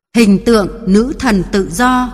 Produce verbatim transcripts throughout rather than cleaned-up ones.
Hình tượng nữ thần tự do.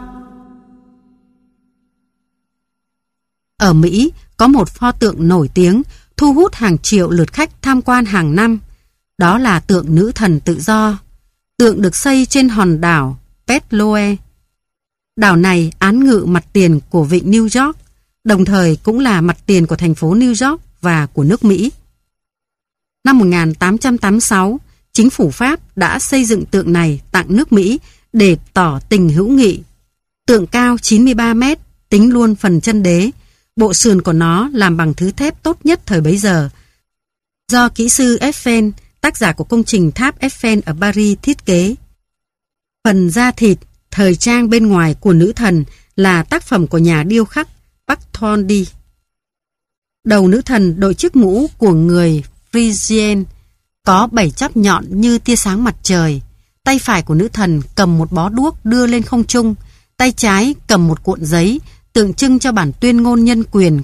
Ở Mỹ có một pho tượng nổi tiếng thu hút hàng triệu lượt khách tham quan hàng năm. Đó là tượng nữ thần tự do. Tượng được xây trên hòn đảo Petloe. Đảo này án ngự mặt tiền của vịnh New York, đồng thời cũng là mặt tiền của thành phố New York và của nước Mỹ. Năm một nghìn tám trăm tám mươi sáu, chính phủ Pháp đã xây dựng tượng này tặng nước Mỹ để tỏ tình hữu nghị. Tượng cao chín mươi ba mét, tính luôn phần chân đế. Bộ sườn của nó làm bằng thứ thép tốt nhất thời bấy giờ, do kỹ sư Eiffel, tác giả của công trình tháp Eiffel ở Paris thiết kế. Phần da thịt, thời trang bên ngoài của nữ thần là tác phẩm của nhà điêu khắc Bartholdi. Đầu nữ thần đội chiếc mũ của người Frisian, có bảy chóp nhọn như tia sáng mặt trời. Tay phải của nữ thần cầm một bó đuốc đưa lên không trung, tay trái cầm một cuộn giấy tượng trưng cho bản tuyên ngôn nhân quyền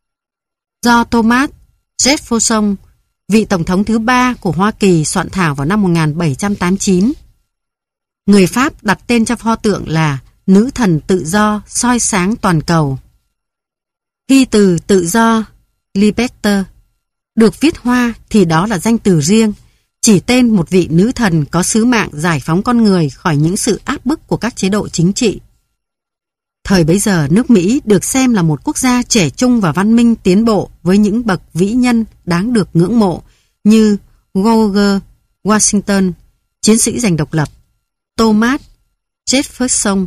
do Thomas Jefferson, vị tổng thống thứ ba của Hoa Kỳ, soạn thảo vào năm một nghìn bảy trăm tám mươi chín. Người Pháp đặt tên cho pho tượng là nữ thần tự do soi sáng toàn cầu. Khi từ tự do, Liberté, được viết hoa thì đó là danh từ riêng, chỉ tên một vị nữ thần có sứ mạng giải phóng con người khỏi những sự áp bức của các chế độ chính trị. Thời bấy giờ, nước Mỹ được xem là một quốc gia trẻ trung và văn minh tiến bộ với những bậc vĩ nhân đáng được ngưỡng mộ như George Washington, chiến sĩ giành độc lập, Thomas Jefferson,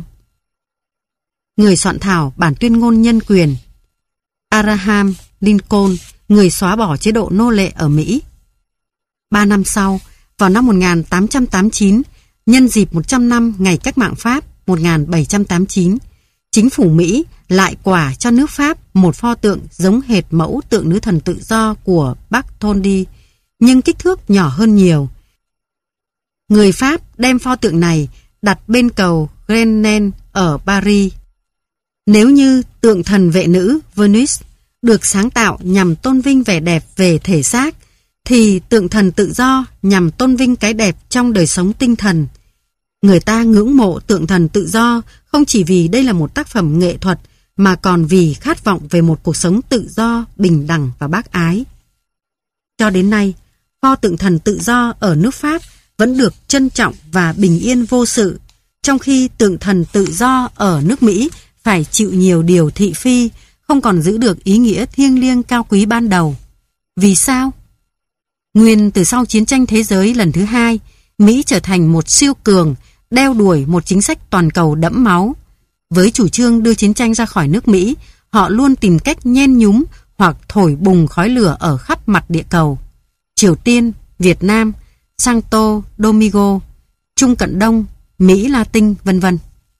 người soạn thảo bản tuyên ngôn nhân quyền, Abraham Lincoln, người xóa bỏ chế độ nô lệ ở Mỹ. Ba năm sau, vào năm một nghìn tám trăm tám mươi chín, nhân dịp một trăm năm ngày cách mạng Pháp một nghìn bảy trăm tám mươi chín, chính phủ Mỹ lại quà cho nước Pháp một pho tượng giống hệt mẫu tượng nữ thần tự do của Bartholdi, nhưng kích thước nhỏ hơn nhiều. Người Pháp đem pho tượng này đặt bên cầu Grenelle ở Paris. Nếu như tượng thần vệ nữ Venus được sáng tạo nhằm tôn vinh vẻ đẹp về thể xác, thì tượng thần tự do nhằm tôn vinh cái đẹp trong đời sống tinh thần. Người ta ngưỡng mộ tượng thần tự do không chỉ vì đây là một tác phẩm nghệ thuật, mà còn vì khát vọng về một cuộc sống tự do, bình đẳng và bác ái. Cho đến nay, pho tượng thần tự do ở nước Pháp vẫn được trân trọng và bình yên vô sự, trong khi tượng thần tự do ở nước Mỹ phải chịu nhiều điều thị phi, không còn giữ được ý nghĩa thiêng liêng cao quý ban đầu. Vì sao? Nguyên từ sau chiến tranh thế giới lần thứ hai, Mỹ trở thành một siêu cường, đeo đuổi một chính sách toàn cầu đẫm máu. Với chủ trương đưa chiến tranh ra khỏi nước Mỹ, họ luôn tìm cách nhen nhúm hoặc thổi bùng khói lửa ở khắp mặt địa cầu. Triều Tiên, Việt Nam, Santo Domingo, Trung Cận Đông, Mỹ Latin, vân vân.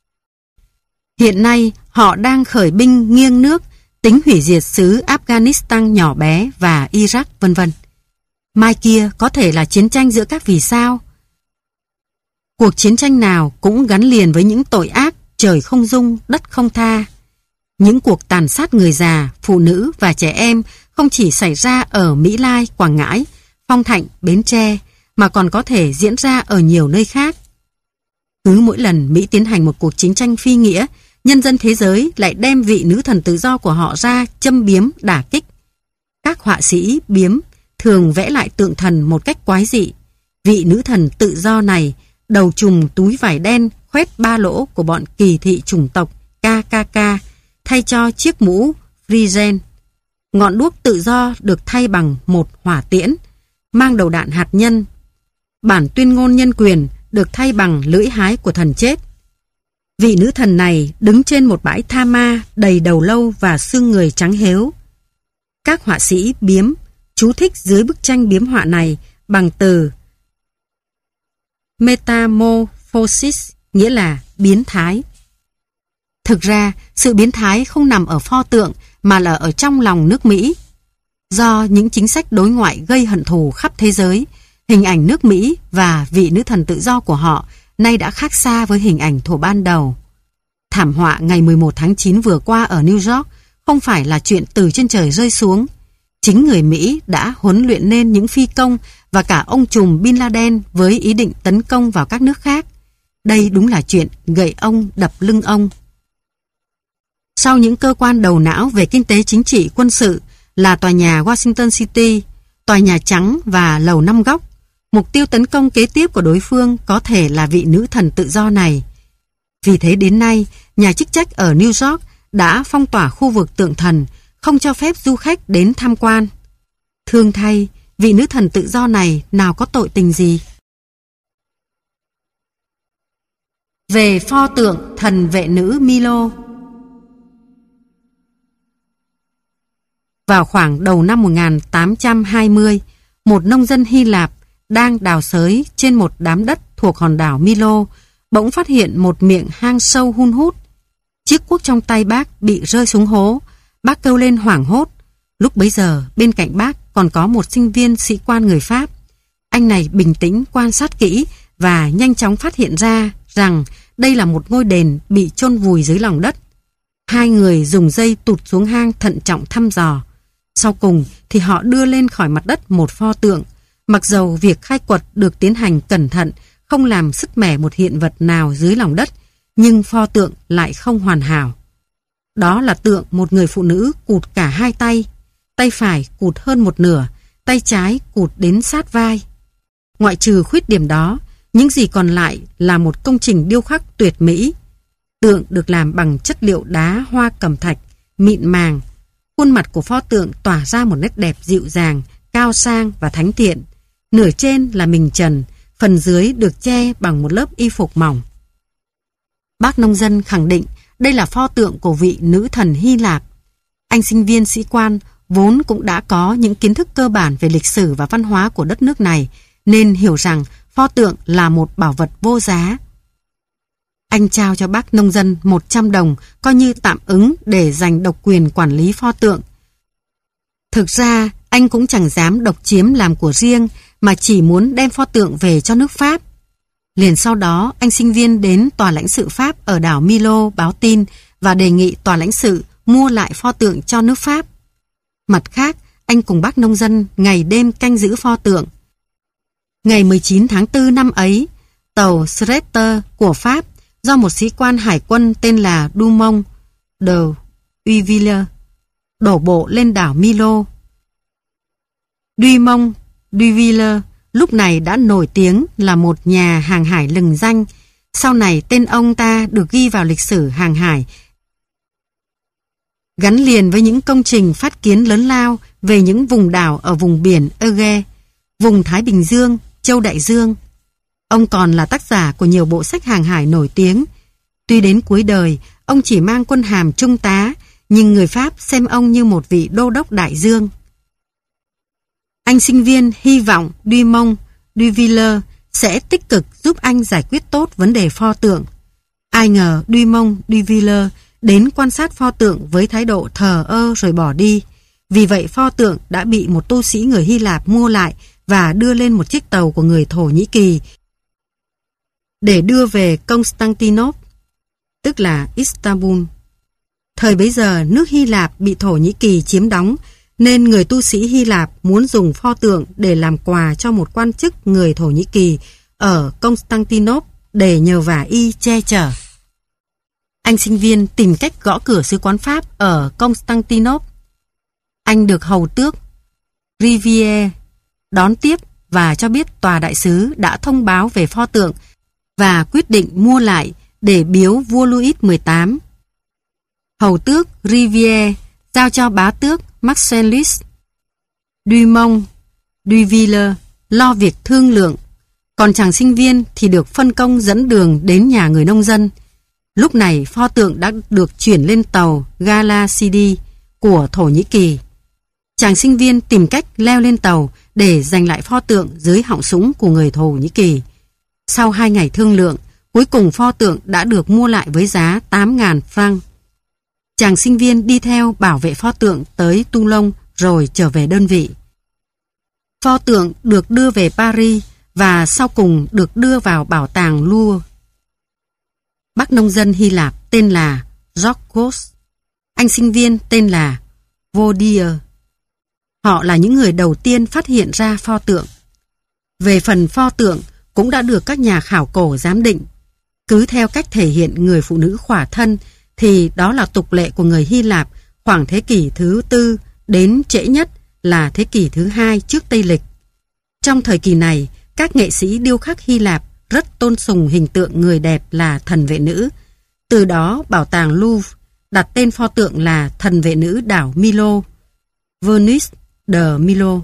Hiện nay, họ đang khởi binh nghiêng nước, tính hủy diệt xứ Afghanistan nhỏ bé và Iraq, vân vân. Mai kia có thể là chiến tranh giữa các vì sao. Cuộc chiến tranh nào cũng gắn liền với những tội ác trời không dung, đất không tha. Những cuộc tàn sát người già, phụ nữ và trẻ em không chỉ xảy ra ở Mỹ Lai, Quảng Ngãi, Phong Thạnh, Bến Tre, mà còn có thể diễn ra ở nhiều nơi khác. Cứ mỗi lần Mỹ tiến hành một cuộc chiến tranh phi nghĩa, nhân dân thế giới lại đem vị nữ thần tự do của họ ra châm biếm, đả kích. Các họa sĩ biếm thường vẽ lại tượng thần một cách quái dị. Vị nữ thần tự do này đầu trùm túi vải đen khoét ba lỗ của bọn kỳ thị chủng tộc ca ca ca thay cho chiếc mũ Frisian. Ngọn đuốc tự do được thay bằng một hỏa tiễn mang đầu đạn hạt nhân. Bản tuyên ngôn nhân quyền được thay bằng lưỡi hái của thần chết. Vị nữ thần này đứng trên một bãi tha ma đầy đầu lâu và xương người trắng héo. Các họa sĩ biếm chú thích dưới bức tranh biếm họa này bằng từ metamorphosis, nghĩa là biến thái. Thực ra, sự biến thái không nằm ở pho tượng mà là ở trong lòng nước Mỹ. Do những chính sách đối ngoại gây hận thù khắp thế giới, hình ảnh nước Mỹ và vị nữ thần tự do của họ nay đã khác xa với hình ảnh thuở ban đầu. Thảm họa ngày mười một tháng chín vừa qua ở New York không phải là chuyện từ trên trời rơi xuống. Chính người Mỹ đã huấn luyện nên những phi công và cả ông trùm Bin Laden với ý định tấn công vào các nước khác. Đây đúng là chuyện gậy ông đập lưng ông. Sau những cơ quan đầu não về kinh tế chính trị quân sự là tòa nhà Washington City, tòa nhà trắng và lầu năm góc, mục tiêu tấn công kế tiếp của đối phương có thể là vị nữ thần tự do này. Vì thế đến nay, nhà chức trách ở New York đã phong tỏa khu vực tượng thần, không cho phép du khách đến tham quan. Thương thay, vị nữ thần tự do này nào có tội tình gì? Về pho tượng thần vệ nữ Milo. Vào khoảng đầu năm một nghìn tám trăm hai mươi, một nông dân Hy Lạp đang đào xới trên một đám đất thuộc hòn đảo Milo, bỗng phát hiện một miệng hang sâu hun hút. Chiếc cuốc trong tay bác bị rơi xuống hố. Bác kêu lên hoảng hốt. Lúc bấy giờ, bên cạnh bác còn có một sinh viên sĩ quan người Pháp. Anh này bình tĩnh quan sát kỹ và nhanh chóng phát hiện ra rằng đây là một ngôi đền bị chôn vùi dưới lòng đất. Hai người dùng dây tụt xuống hang thận trọng thăm dò. Sau cùng thì họ đưa lên khỏi mặt đất một pho tượng. Mặc dầu việc khai quật được tiến hành cẩn thận, không làm sứt mẻ một hiện vật nào dưới lòng đất, nhưng pho tượng lại không hoàn hảo. Đó là tượng một người phụ nữ cụt cả hai tay. Tay phải cụt hơn một nửa, tay trái cụt đến sát vai. Ngoại trừ khuyết điểm đó, những gì còn lại là một công trình điêu khắc tuyệt mỹ. Tượng được làm bằng chất liệu đá hoa cẩm thạch, mịn màng. Khuôn mặt của pho tượng tỏa ra một nét đẹp dịu dàng, cao sang và thánh thiện. Nửa trên là mình trần, phần dưới được che bằng một lớp y phục mỏng. Bác nông dân khẳng định đây là pho tượng của vị nữ thần Hy Lạp. Anh sinh viên sĩ quan vốn cũng đã có những kiến thức cơ bản về lịch sử và văn hóa của đất nước này, nên hiểu rằng pho tượng là một bảo vật vô giá. Anh trao cho bác nông dân một trăm đồng coi như tạm ứng để giành độc quyền quản lý pho tượng. Thực ra, anh cũng chẳng dám độc chiếm làm của riêng mà chỉ muốn đem pho tượng về cho nước Pháp. Liền sau đó, anh sinh viên đến tòa lãnh sự Pháp ở đảo Milo báo tin và đề nghị tòa lãnh sự mua lại pho tượng cho nước Pháp. Mặt khác, anh cùng bác nông dân ngày đêm canh giữ pho tượng. Ngày mười chín tháng tư năm ấy, tàu Streeter của Pháp do một sĩ quan hải quân tên là Dumont de Urville đổ bộ lên đảo Milo. Dumont de Urville lúc này đã nổi tiếng là một nhà hàng hải lừng danh. Sau này tên ông ta được ghi vào lịch sử hàng hải, gắn liền với những công trình phát kiến lớn lao về những vùng đảo ở vùng biển Ege, vùng Thái Bình Dương, Châu Đại Dương. Ông còn là tác giả của nhiều bộ sách hàng hải nổi tiếng. Tuy đến cuối đời, ông chỉ mang quân hàm trung tá, nhưng người Pháp xem ông như một vị đô đốc đại dương. Anh sinh viên hy vọng Dumont de Urville sẽ tích cực giúp anh giải quyết tốt vấn đề pho tượng. Ai ngờ Dumont de Urville đến quan sát pho tượng với thái độ thờ ơ rồi bỏ đi. Vì vậy pho tượng đã bị một tu sĩ người Hy Lạp mua lại và đưa lên một chiếc tàu của người Thổ Nhĩ Kỳ để đưa về Constantinople, tức là Istanbul. Thời bấy giờ nước Hy Lạp bị Thổ Nhĩ Kỳ chiếm đóng, nên người tu sĩ Hy Lạp muốn dùng pho tượng để làm quà cho một quan chức người Thổ Nhĩ Kỳ ở Constantinople để nhờ vả y che chở. Anh sinh viên tìm cách gõ cửa sứ quán Pháp ở Constantinople. Anh được hầu tước Rivière đón tiếp và cho biết tòa đại sứ đã thông báo về pho tượng và quyết định mua lại để biếu vua Louis mười tám. Hầu tước Rivière giao cho bá tước Marcellus Dumont de Urville lo việc thương lượng, còn chàng sinh viên thì được phân công dẫn đường đến nhà người nông dân. Lúc này pho tượng đã được chuyển lên tàu Galaxidi của Thổ Nhĩ Kỳ. Chàng sinh viên tìm cách leo lên tàu để giành lại pho tượng dưới họng súng của người Thổ Nhĩ Kỳ. Sau hai ngày thương lượng, cuối cùng pho tượng đã được mua lại với giá tám nghìn franc. Chàng sinh viên đi theo bảo vệ pho tượng tới Toulon rồi trở về đơn vị. Pho tượng được đưa về Paris và sau cùng được đưa vào bảo tàng Louvre. Bác nông dân Hy Lạp tên là Georgos, anh sinh viên tên là Vodier. Họ là những người đầu tiên phát hiện ra pho tượng. Về phần pho tượng cũng đã được các nhà khảo cổ giám định. Cứ theo cách thể hiện người phụ nữ khỏa thân thì đó là tục lệ của người Hy Lạp khoảng thế kỷ thứ tư đến trễ nhất là thế kỷ thứ hai trước Tây Lịch. Trong thời kỳ này, các nghệ sĩ điêu khắc Hy Lạp rất tôn sùng hình tượng người đẹp là thần vệ nữ. Từ đó, bảo tàng Louvre đặt tên pho tượng là thần vệ nữ đảo Milo, Venus de Milo.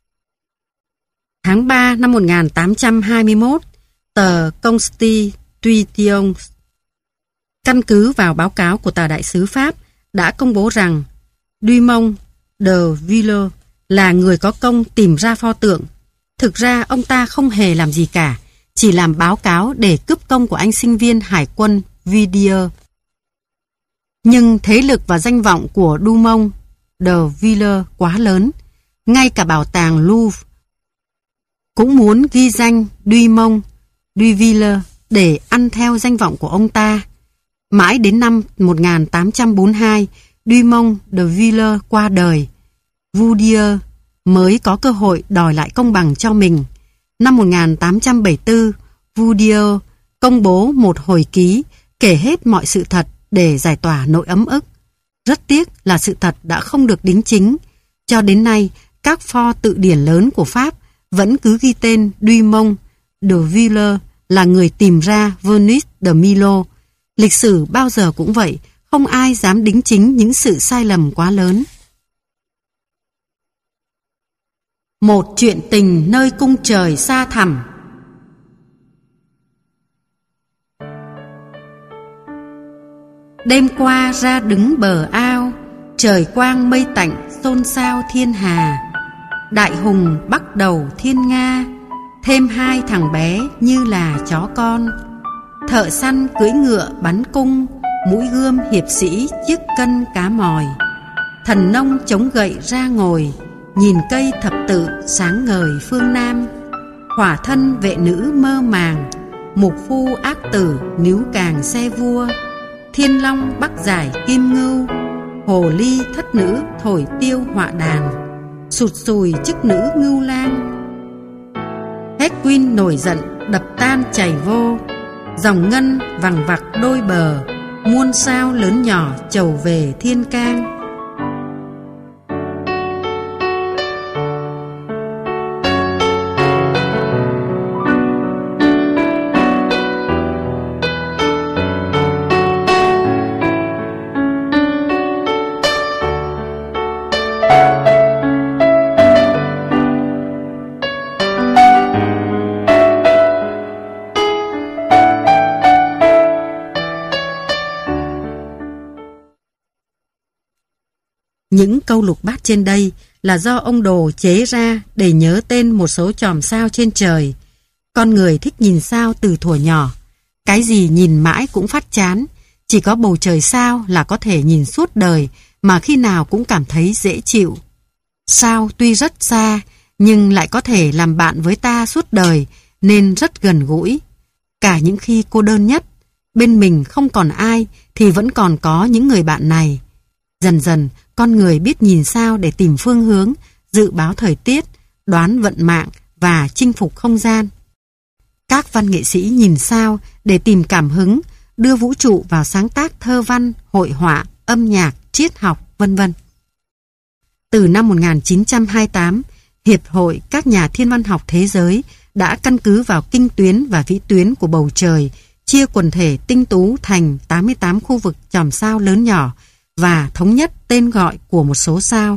Tháng ba năm một nghìn tám trăm hai mươi mốt, tờ Constitution, căn cứ vào báo cáo của tờ đại sứ Pháp, đã công bố rằng Dumont de Villers là người có công tìm ra pho tượng. Thực ra ông ta không hề làm gì cả, chỉ làm báo cáo để cướp công của anh sinh viên hải quân Vidier. Nhưng thế lực và danh vọng của Dumont de Villers quá lớn, ngay cả bảo tàng Louvre cũng muốn ghi danh Dumont de Villers để ăn theo danh vọng của ông ta. Mãi đến năm một nghìn tám trăm bốn mươi hai, Dumont de Villers qua đời, Vidier mới có cơ hội đòi lại công bằng cho mình. Năm một nghìn tám trăm bảy mươi tư, Vidier công bố một hồi ký kể hết mọi sự thật để giải tỏa nỗi ấm ức. Rất tiếc là sự thật đã không được đính chính. Cho đến nay, các pho tự điển lớn của Pháp vẫn cứ ghi tên Dumont de Villers là người tìm ra Venus de Milo. Lịch sử bao giờ cũng vậy, không ai dám đính chính những sự sai lầm quá lớn. Một chuyện tình nơi cung trời xa thẳm. Đêm qua ra đứng bờ ao, trời quang mây tạnh xôn xao thiên hà. Đại hùng bắt đầu thiên nga, thêm hai thằng bé như là chó con. Thợ săn cưỡi ngựa bắn cung, mũi gươm hiệp sĩ chiếc cân cá mòi. Thần nông chống gậy ra ngồi, nhìn cây thập tự sáng ngời phương Nam. Hỏa thân vệ nữ mơ màng, mục phu ác tử níu càng xe vua. Thiên long bắc giải kim ngưu, hồ ly thất nữ thổi tiêu họa đàn. Sụt sùi chức nữ ngưu lang, Hedwig nổi giận đập tan chảy vô. Dòng ngân vằng vặc đôi bờ, muôn sao lớn nhỏ chầu về thiên cang. Những câu lục bát trên đây là do ông Đồ chế ra để nhớ tên một số chòm sao trên trời. Con người thích nhìn sao từ thuở nhỏ. Cái gì nhìn mãi cũng phát chán. Chỉ có bầu trời sao là có thể nhìn suốt đời mà khi nào cũng cảm thấy dễ chịu. Sao tuy rất xa nhưng lại có thể làm bạn với ta suốt đời nên rất gần gũi. Cả những khi cô đơn nhất, bên mình không còn ai thì vẫn còn có những người bạn này. Dần dần, con người biết nhìn sao để tìm phương hướng, dự báo thời tiết, đoán vận mạng và chinh phục không gian. Các văn nghệ sĩ nhìn sao để tìm cảm hứng, đưa vũ trụ vào sáng tác thơ văn, hội họa, âm nhạc, triết học, vân vân. Từ năm một nghìn chín trăm hai mươi tám, Hiệp hội các nhà thiên văn học thế giới đã căn cứ vào kinh tuyến và vĩ tuyến của bầu trời, chia quần thể tinh tú thành tám mươi tám khu vực chòm sao lớn nhỏ và thống nhất tên gọi của một số sao.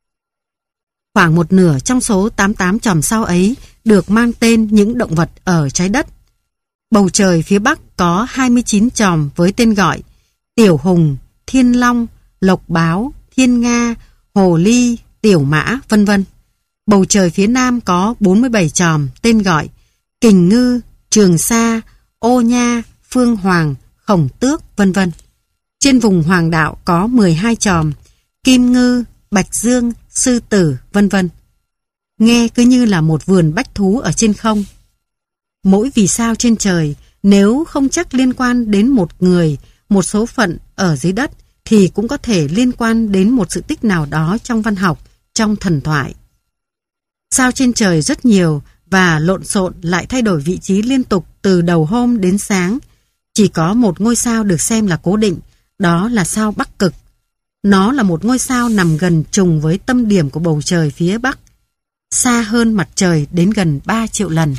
Khoảng một nửa trong số tám mươi tám chòm sao ấy được mang tên những động vật ở trái đất. Bầu trời phía Bắc có hai mươi chín chòm với tên gọi Tiểu Hùng, Thiên Long, Lộc Báo, Thiên Nga, Hồ Ly, Tiểu Mã, vân vân. Bầu trời phía Nam có bốn mươi bảy chòm tên gọi Kình Ngư, Trường Sa, Ô Nha, Phương Hoàng, Khổng Tước, vân vân. Trên vùng Hoàng đạo có mười hai chòm Kim Ngư, Bạch Dương, Sư Tử, vân vân. Nghe cứ như là một vườn bách thú ở trên không. Mỗi vì sao trên trời nếu không chắc liên quan đến một người, một số phận ở dưới đất thì cũng có thể liên quan đến một sự tích nào đó trong văn học, trong thần thoại. Sao trên trời rất nhiều và lộn xộn lại thay đổi vị trí liên tục từ đầu hôm đến sáng. Chỉ có một ngôi sao được xem là cố định, đó là sao Bắc Cực. Nó là một ngôi sao nằm gần trùng với tâm điểm của bầu trời phía Bắc, xa hơn mặt trời đến gần ba triệu lần.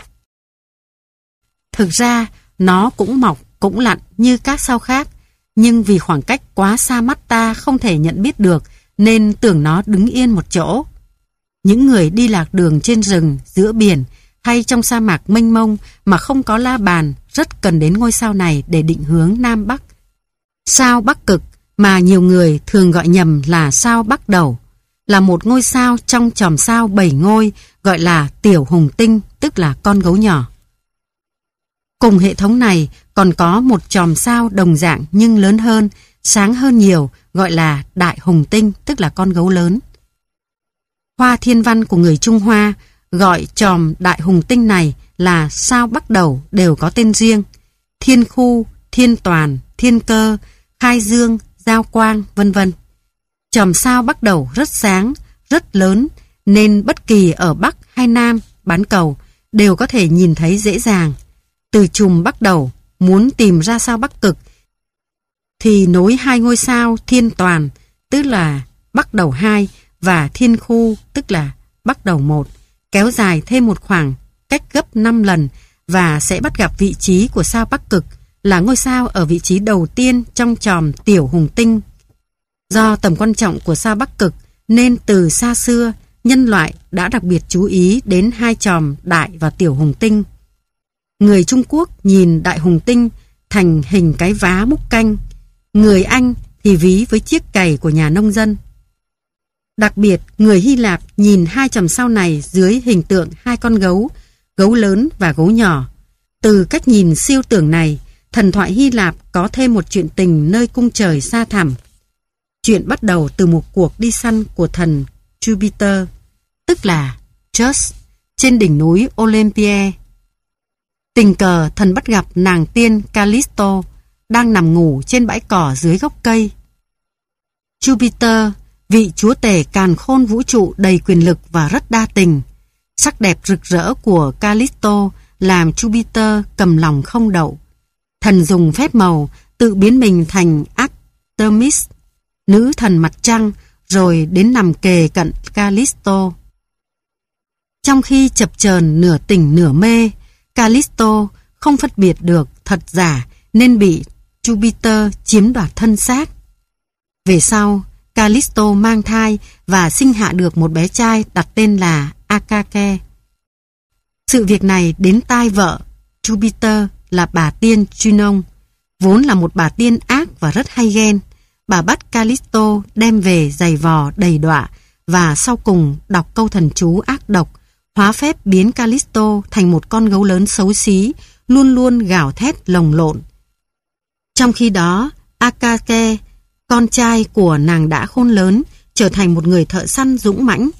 Thực ra, nó cũng mọc, cũng lặn như các sao khác, nhưng vì khoảng cách quá xa mắt ta không thể nhận biết được, nên tưởng nó đứng yên một chỗ. Những người đi lạc đường trên rừng, giữa biển hay trong sa mạc mênh mông mà không có la bàn rất cần đến ngôi sao này để định hướng Nam Bắc. Sao Bắc Cực mà nhiều người thường gọi nhầm là sao Bắc Đầu là một ngôi sao trong chòm sao bảy ngôi gọi là Tiểu Hùng Tinh, tức là con gấu nhỏ. Cùng hệ thống này còn có một chòm sao đồng dạng nhưng lớn hơn, sáng hơn nhiều, gọi là Đại Hùng Tinh, tức là con gấu lớn. Hoa thiên văn của người Trung Hoa gọi chòm Đại Hùng Tinh này là sao Bắc Đầu đều có tên riêng: Thiên Khu, Thiên Toàn, Thiên Cơ, Khai Dương, Giao Quang, vân vân. Chòm sao Bắc Đầu rất sáng, rất lớn, nên bất kỳ ở Bắc hay Nam bán cầu đều có thể nhìn thấy dễ dàng. Từ chùm Bắc Đầu muốn tìm ra sao Bắc Cực thì nối hai ngôi sao Thiên Toàn, tức là Bắc Đầu hai, và Thiên Khu, tức là Bắc Đầu một, kéo dài thêm một khoảng cách gấp năm lần và sẽ bắt gặp vị trí của sao Bắc Cực là ngôi sao ở vị trí đầu tiên trong chòm Tiểu Hùng Tinh. Do tầm quan trọng của sao Bắc Cực nên từ xa xưa nhân loại đã đặc biệt chú ý đến hai chòm Đại và Tiểu Hùng Tinh. Người Trung Quốc nhìn Đại Hùng Tinh thành hình cái vá múc canh, người Anh thì ví với chiếc cày của nhà nông dân. Đặc biệt, người Hy Lạp nhìn hai chòm sao này dưới hình tượng hai con gấu, gấu lớn và gấu nhỏ. Từ cách nhìn siêu tưởng này, thần thoại Hy Lạp có thêm một chuyện tình nơi cung trời xa thẳm. Chuyện bắt đầu từ một cuộc đi săn của thần Jupiter, tức là Zeus, trên đỉnh núi Olympia. Tình cờ thần bắt gặp nàng tiên Callisto đang nằm ngủ trên bãi cỏ dưới gốc cây. Jupiter, vị chúa tể càn khôn vũ trụ đầy quyền lực và rất đa tình, sắc đẹp rực rỡ của Callisto làm Jupiter cầm lòng không đậu. Thần dùng phép màu tự biến mình thành Artemis, nữ thần mặt trăng, rồi đến nằm kề cận Callisto. Trong khi chập chờn nửa tỉnh nửa mê, Callisto không phân biệt được thật giả nên bị Jupiter chiếm đoạt thân xác. Về sau, Callisto mang thai và sinh hạ được một bé trai đặt tên là Akake. Sự việc này đến tai vợ Jupiter là bà tiên Junon, vốn là một bà tiên ác và rất hay ghen. Bà bắt Callisto đem về giày vò đầy đọa và sau cùng đọc câu thần chú ác độc, hóa phép biến Callisto thành một con gấu lớn xấu xí, luôn luôn gào thét lồng lộn. Trong khi đó, Akake, con trai của nàng đã khôn lớn, trở thành một người thợ săn dũng mãnh.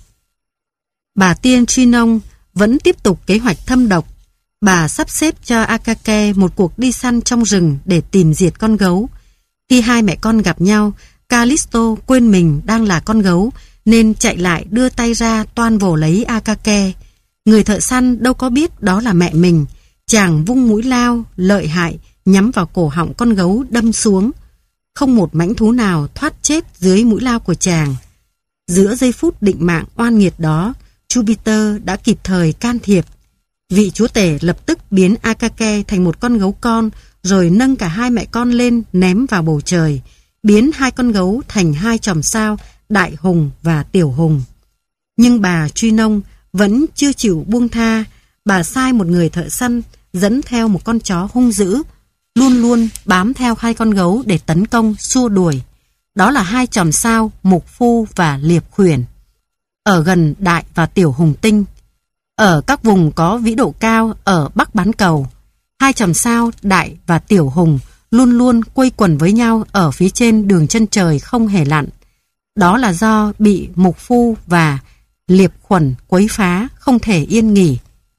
Bà tiên Junon vẫn tiếp tục kế hoạch thâm độc. Bà sắp xếp cho Akake một cuộc đi săn trong rừng để tìm diệt con gấu. Khi hai mẹ con gặp nhau, Callisto quên mình đang là con gấu nên chạy lại đưa tay ra toan vồ lấy Akake. Người thợ săn đâu có biết đó là mẹ mình. Chàng vung mũi lao lợi hại nhắm vào cổ họng con gấu đâm xuống. Không một mãnh thú nào thoát chết dưới mũi lao của chàng. Giữa giây phút định mạng oan nghiệt đó, Jupiter đã kịp thời can thiệp. Vị chúa tể lập tức biến Akake thành một con gấu con, rồi nâng cả hai mẹ con lên ném vào bầu trời, biến hai con gấu thành hai chòm sao Đại Hùng và Tiểu Hùng. Nhưng bà Junon vẫn chưa chịu buông tha. Bà sai một người thợ săn dẫn theo một con chó hung dữ, luôn luôn bám theo hai con gấu để tấn công, xua đuổi. Đó là hai chòm sao Mục Phu và Liệp Khuyển, ở gần Đại và Tiểu Hùng Tinh. Ở các vùng có vĩ độ cao ở Bắc bán cầu, hai chòm sao Đại và Tiểu Hùng luôn luôn quây quần với nhau ở phía trên đường chân trời không hề lặn. Đó là do bị Mục Phu và Liệp Khuẩn quấy phá, không thể yên nghỉ.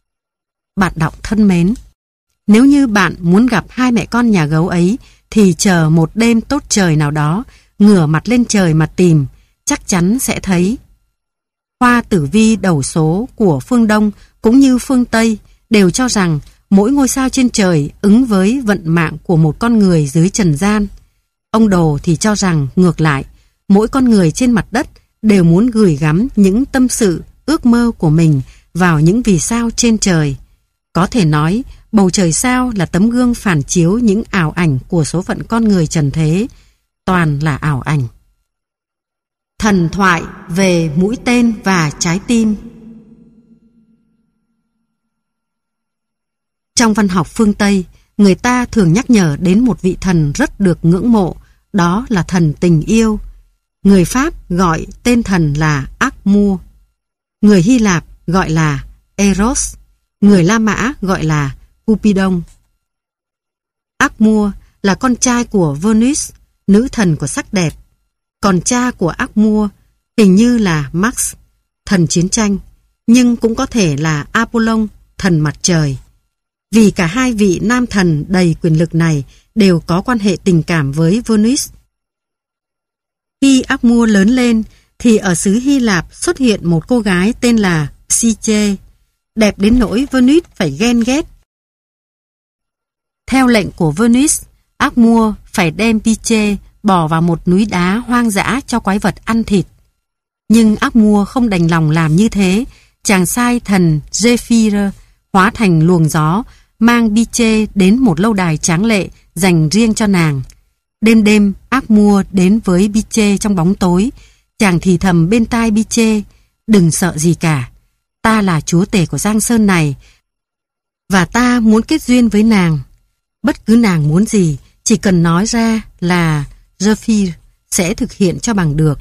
Bạn đọc thân mến, nếu như bạn muốn gặp hai mẹ con nhà gấu ấy thì chờ một đêm tốt trời nào đó, ngửa mặt lên trời mà tìm, chắc chắn sẽ thấy. Hoa tử vi đầu số của phương Đông cũng như phương Tây đều cho rằng mỗi ngôi sao trên trời ứng với vận mạng của một con người dưới trần gian. Ông Đồ thì cho rằng ngược lại, mỗi con người trên mặt đất đều muốn gửi gắm những tâm sự, ước mơ của mình vào những vì sao trên trời. Có thể nói, bầu trời sao là tấm gương phản chiếu những ảo ảnh của số phận con người trần thế, toàn là ảo ảnh. Thần thoại về mũi tên và trái tim. Trong văn học phương Tây, người ta thường nhắc nhở đến một vị thần rất được ngưỡng mộ, đó là thần tình yêu. Người Pháp gọi tên thần là Ác-mua, người Hy Lạp gọi là Eros, người La Mã gọi là Cupidon. Ác-mua là con trai của Venus, nữ thần của sắc đẹp. Còn cha của Ác-mua hình như là Mars, thần chiến tranh, nhưng cũng có thể là Apollon, thần mặt trời. Vì cả hai vị nam thần đầy quyền lực này đều có quan hệ tình cảm với Venus. Khi Ác-mua lớn lên thì ở xứ Hy Lạp xuất hiện một cô gái tên là Psyche, đẹp đến nỗi Venus phải ghen ghét. Theo lệnh của Venus, Ác-mua phải đem Psyche bỏ vào một núi đá hoang dã cho quái vật ăn thịt. Nhưng Ác-mua không đành lòng làm như thế, chàng sai thần Zephyr hóa thành luồng gió mang Psyche đến một lâu đài tráng lệ dành riêng cho nàng. Đêm đêm, Ác-mua đến với Psyche trong bóng tối. Chàng thì thầm bên tai Psyche, đừng sợ gì cả. Ta là chúa tể của Giang Sơn này, và ta muốn kết duyên với nàng. Bất cứ nàng muốn gì, chỉ cần nói ra là Zephyr sẽ thực hiện cho bằng được.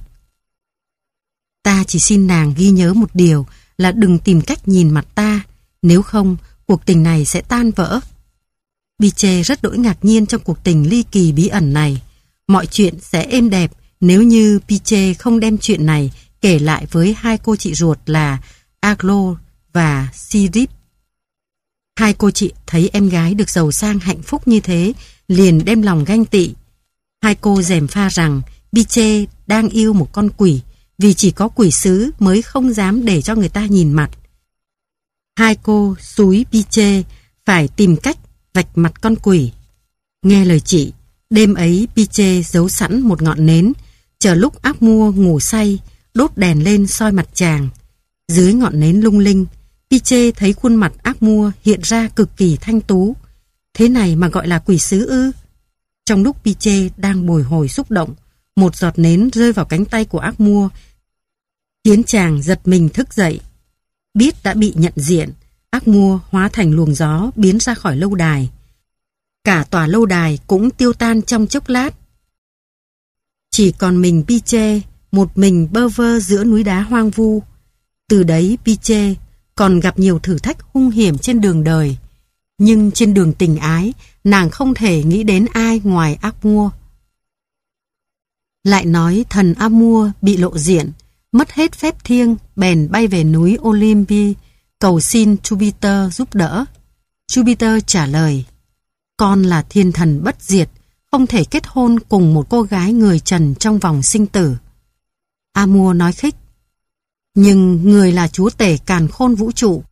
Ta chỉ xin nàng ghi nhớ một điều là đừng tìm cách nhìn mặt ta, nếu không cuộc tình này sẽ tan vỡ. Psyche rất đỗi ngạc nhiên trong cuộc tình ly kỳ bí ẩn này. Mọi chuyện sẽ êm đẹp nếu như Psyche không đem chuyện này kể lại với hai cô chị ruột là Aglo và Sirip. Hai cô chị thấy em gái được giàu sang hạnh phúc như thế, liền đem lòng ganh tị. Hai cô gièm pha rằng Psyche đang yêu một con quỷ, vì chỉ có quỷ sứ mới không dám để cho người ta nhìn mặt. Hai cô xúi Psyche phải tìm cách vạch mặt con quỷ. Nghe lời chị, đêm ấy Psyche giấu sẵn một ngọn nến, chờ lúc Ác-mua ngủ say, đốt đèn lên soi mặt chàng. Dưới ngọn nến lung linh, Psyche thấy khuôn mặt Ác-mua hiện ra cực kỳ thanh tú. Thế này mà gọi là quỷ sứ ư? Trong lúc Psyche đang bồi hồi xúc động, một giọt nến rơi vào cánh tay của Ác-mua, khiến chàng giật mình thức dậy. Biết đã bị nhận diện, Ác-mua hóa thành luồng gió biến ra khỏi lâu đài. Cả tòa lâu đài cũng tiêu tan trong chốc lát. Chỉ còn mình Psyche, một mình bơ vơ giữa núi đá hoang vu. Từ đấy Psyche còn gặp nhiều thử thách hung hiểm trên đường đời. Nhưng trên đường tình ái, nàng không thể nghĩ đến ai ngoài Ác-mua. Lại nói thần Amur bị lộ diện, mất hết phép thiêng, bèn bay về núi Olympi, cầu xin Jupiter giúp đỡ. Jupiter trả lời, con là thiên thần bất diệt, không thể kết hôn cùng một cô gái người trần trong vòng sinh tử. Amur nói khích, nhưng người là chúa tể càn khôn vũ trụ.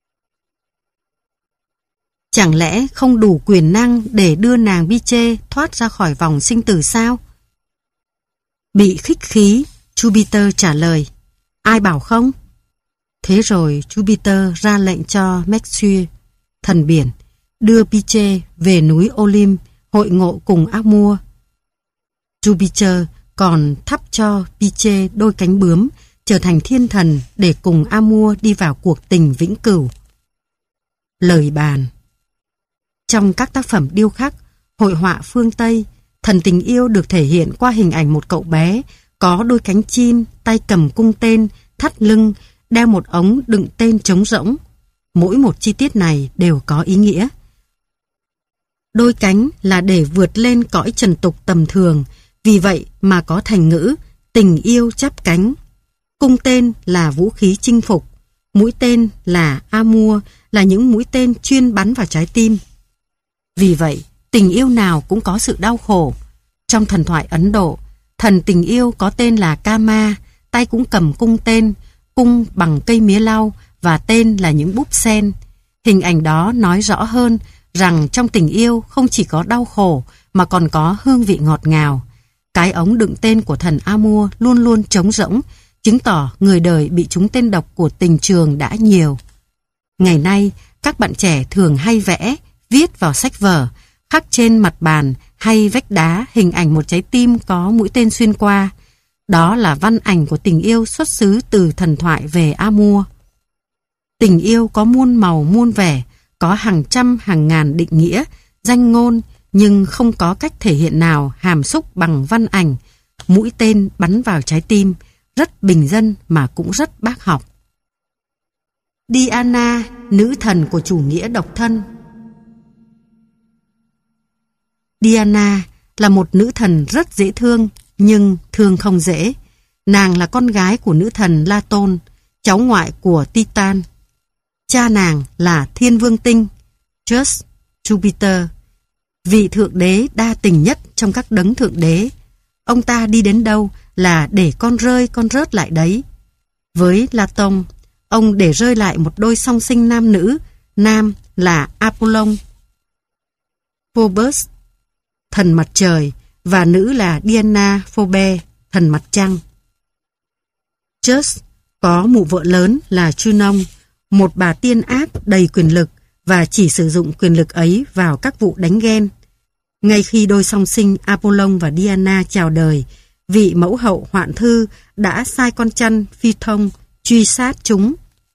Chẳng lẽ không đủ quyền năng để đưa nàng Psyche thoát ra khỏi vòng sinh tử sao? Bị khích khí, Jupiter trả lời, ai bảo không? Thế rồi Jupiter ra lệnh cho Mercury, thần biển, đưa Psyche về núi Olymp hội ngộ cùng Amur. Jupiter còn thắp cho Psyche đôi cánh bướm, trở thành thiên thần để cùng Amur đi vào cuộc tình vĩnh cửu. Lời bàn. Trong các tác phẩm điêu khắc, hội họa phương Tây, thần tình yêu được thể hiện qua hình ảnh một cậu bé có đôi cánh chim, tay cầm cung tên, thắt lưng, đeo một ống đựng tên trống rỗng. Mỗi một chi tiết này đều có ý nghĩa. Đôi cánh là để vượt lên cõi trần tục tầm thường, vì vậy mà có thành ngữ tình yêu chắp cánh. Cung tên là vũ khí chinh phục, mũi tên là Amur, là những mũi tên chuyên bắn vào trái tim. Vì vậy, tình yêu nào cũng có sự đau khổ. Trong thần thoại Ấn Độ, thần tình yêu có tên là Kama, tay cũng cầm cung tên, cung bằng cây mía lau và tên là những búp sen. Hình ảnh đó nói rõ hơn rằng trong tình yêu không chỉ có đau khổ mà còn có hương vị ngọt ngào. Cái ống đựng tên của thần Amour luôn luôn trống rỗng, chứng tỏ người đời bị trúng tên độc của tình trường đã nhiều. Ngày nay, các bạn trẻ thường hay vẽ, viết vào sách vở, khắc trên mặt bàn hay vách đá hình ảnh một trái tim có mũi tên xuyên qua. Đó là văn ảnh của tình yêu xuất xứ từ thần thoại về Amour. Tình yêu có muôn màu muôn vẻ, có hàng trăm hàng ngàn định nghĩa, danh ngôn, nhưng không có cách thể hiện nào hàm xúc bằng văn ảnh, mũi tên bắn vào trái tim, rất bình dân mà cũng rất bác học. Diana, nữ thần của chủ nghĩa độc thân. Diana là một nữ thần rất dễ thương, nhưng thương không dễ. Nàng là con gái của nữ thần Laton, cháu ngoại của Titan. Cha nàng là thiên vương tinh, Zeus, Jupiter, vị thượng đế đa tình nhất trong các đấng thượng đế. Ông ta đi đến đâu là để con rơi con rớt lại đấy. Với Laton, ông để rơi lại một đôi song sinh nam nữ, nam là Apollon, Phobos, thần mặt trời, và nữ là Diana Phoebe, thần mặt trăng. Zeus có mụ vợ lớn là Junon, một bà tiên ác đầy quyền lực và chỉ sử dụng quyền lực ấy vào các vụ đánh ghen. Ngay khi đôi song sinh Apollon và Diana chào đời, vị mẫu hậu hoạn thư đã sai con chăn Phi-thông truy sát chúng.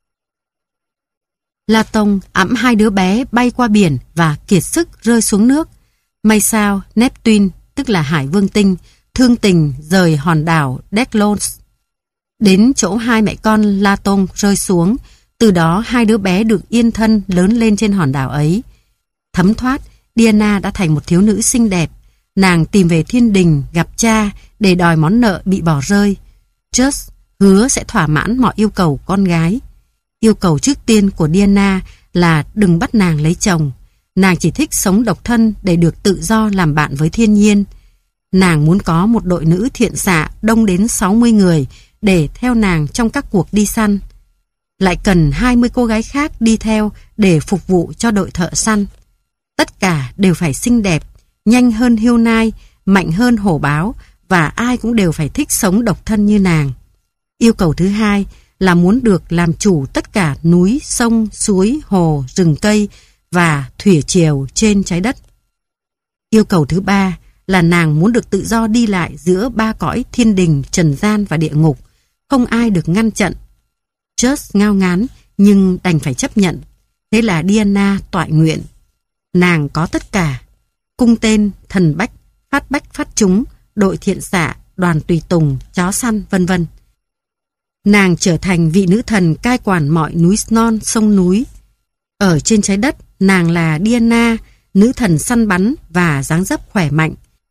Laton ẵm hai đứa bé bay qua biển và kiệt sức rơi xuống nước. May sao Neptune, tức là Hải Vương Tinh, thương tình rời hòn đảo Delos đến chỗ hai mẹ con Laton rơi xuống. Từ đó hai đứa bé được yên thân lớn lên trên hòn đảo ấy. Thấm thoát, Diana đã thành một thiếu nữ xinh đẹp. Nàng tìm về thiên đình gặp cha để đòi món nợ bị bỏ rơi. Zeus hứa sẽ thỏa mãn mọi yêu cầu con gái. Yêu cầu trước tiên của Diana là đừng bắt nàng lấy chồng. Nàng chỉ thích sống độc thân để được tự do làm bạn với thiên nhiên. Nàng muốn có một đội nữ thiện xạ đông đến sáu mươi người để theo nàng trong các cuộc đi săn. Lại cần hai mươi cô gái khác đi theo để phục vụ cho đội thợ săn. Tất cả đều phải xinh đẹp, nhanh hơn hươu nai, mạnh hơn hổ báo, và ai cũng đều phải thích sống độc thân như nàng. Yêu cầu thứ hai là muốn được làm chủ tất cả núi, sông, suối, hồ, rừng cây và thủy triều trên trái đất. Yêu cầu thứ ba là nàng muốn được tự do đi lại giữa ba cõi thiên đình, trần gian và địa ngục, không ai được ngăn chặn. Zeus ngao ngán nhưng đành phải chấp nhận. Thế là Diana toại nguyện. Nàng có tất cả: cung tên, thần bách, phát bách phát chúng, đội thiện xạ, đoàn tùy tùng, chó săn, vân vân. Nàng trở thành vị nữ thần cai quản mọi núi non, sông núi. Ở trên trái đất, nàng là Diana, nữ thần săn bắn và dáng dấp khỏe mạnh.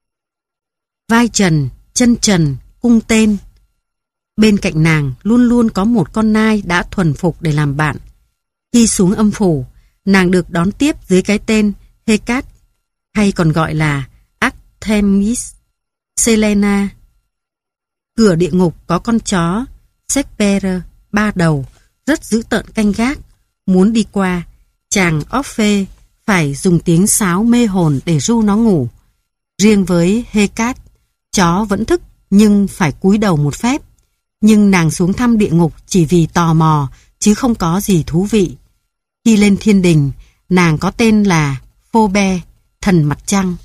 Vai trần, chân trần, cung tên. Bên cạnh nàng luôn luôn có một con nai đã thuần phục để làm bạn. Khi xuống âm phủ, nàng được đón tiếp dưới cái tên Hecate, hay còn gọi là Artemis Selena. Cửa địa ngục có con chó Sepere ba đầu, rất dữ tợn canh gác. Muốn đi qua, chàng Orphe phải dùng tiếng sáo mê hồn để ru nó ngủ. Riêng với Hecate, chó vẫn thức nhưng phải cúi đầu một phép. Nhưng nàng xuống thăm địa ngục chỉ vì tò mò, chứ không có gì thú vị. Khi lên thiên đình, nàng có tên là Phoebe, thần mặt trăng.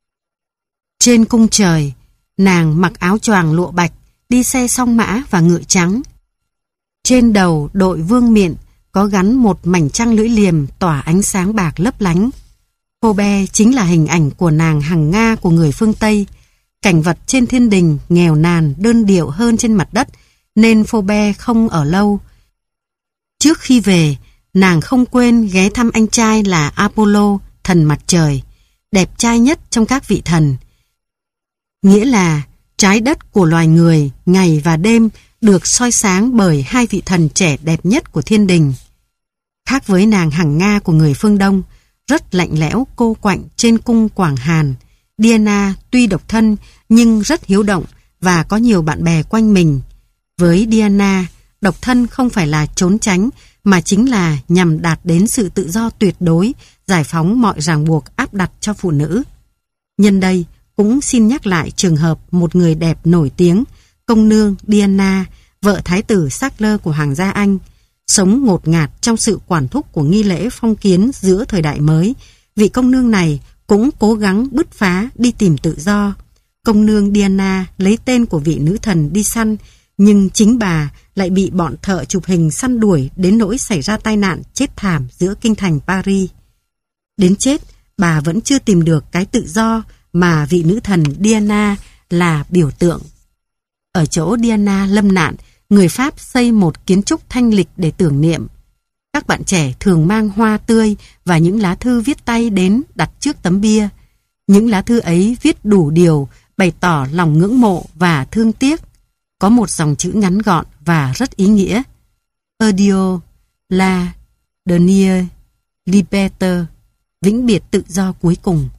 Trên cung trời, nàng mặc áo choàng lụa bạch, đi xe song mã và ngựa trắng. Trên đầu đội vương miện có gắn một mảnh trăng lưỡi liềm tỏa ánh sáng bạc lấp lánh. Phoebe chính là hình ảnh của nàng hằng Nga của người phương Tây. Cảnh vật trên thiên đình nghèo nàn, đơn điệu hơn trên mặt đất, nên Phoebe không ở lâu. Trước khi về, nàng không quên ghé thăm anh trai là Apollo, thần mặt trời, đẹp trai nhất trong các vị thần. Nghĩa là trái đất của loài người ngày và đêm được soi sáng bởi hai vị thần trẻ đẹp nhất của thiên đình. Khác với nàng hằng Nga của người phương Đông, rất lạnh lẽo cô quạnh trên cung Quảng Hàn, Diana tuy độc thân nhưng rất hiếu động và có nhiều bạn bè quanh mình. Với Diana, độc thân không phải là trốn tránh mà chính là nhằm đạt đến sự tự do tuyệt đối, giải phóng mọi ràng buộc áp đặt cho phụ nữ. Nhân đây, cũng xin nhắc lại trường hợp một người đẹp nổi tiếng, công nương Diana, vợ thái tử Charles của hoàng gia Anh, sống ngột ngạt trong sự quản thúc của nghi lễ phong kiến giữa thời đại mới. Vị công nương này cũng cố gắng bứt phá đi tìm tự do. Công nương Diana lấy tên của vị nữ thần đi săn, nhưng chính bà lại bị bọn thợ chụp hình săn đuổi đến nỗi xảy ra tai nạn chết thảm giữa kinh thành Paris. Đến chết, bà vẫn chưa tìm được cái tự do mà vị nữ thần Diana là biểu tượng. Ở chỗ Diana lâm nạn, người Pháp xây một kiến trúc thanh lịch để tưởng niệm. Các bạn trẻ thường mang hoa tươi và những lá thư viết tay đến đặt trước tấm bia. Những lá thư ấy viết đủ điều, bày tỏ lòng ngưỡng mộ và thương tiếc. Có một dòng chữ ngắn gọn và rất ý nghĩa. Adieu, la dernière liberté, vĩnh biệt tự do cuối cùng.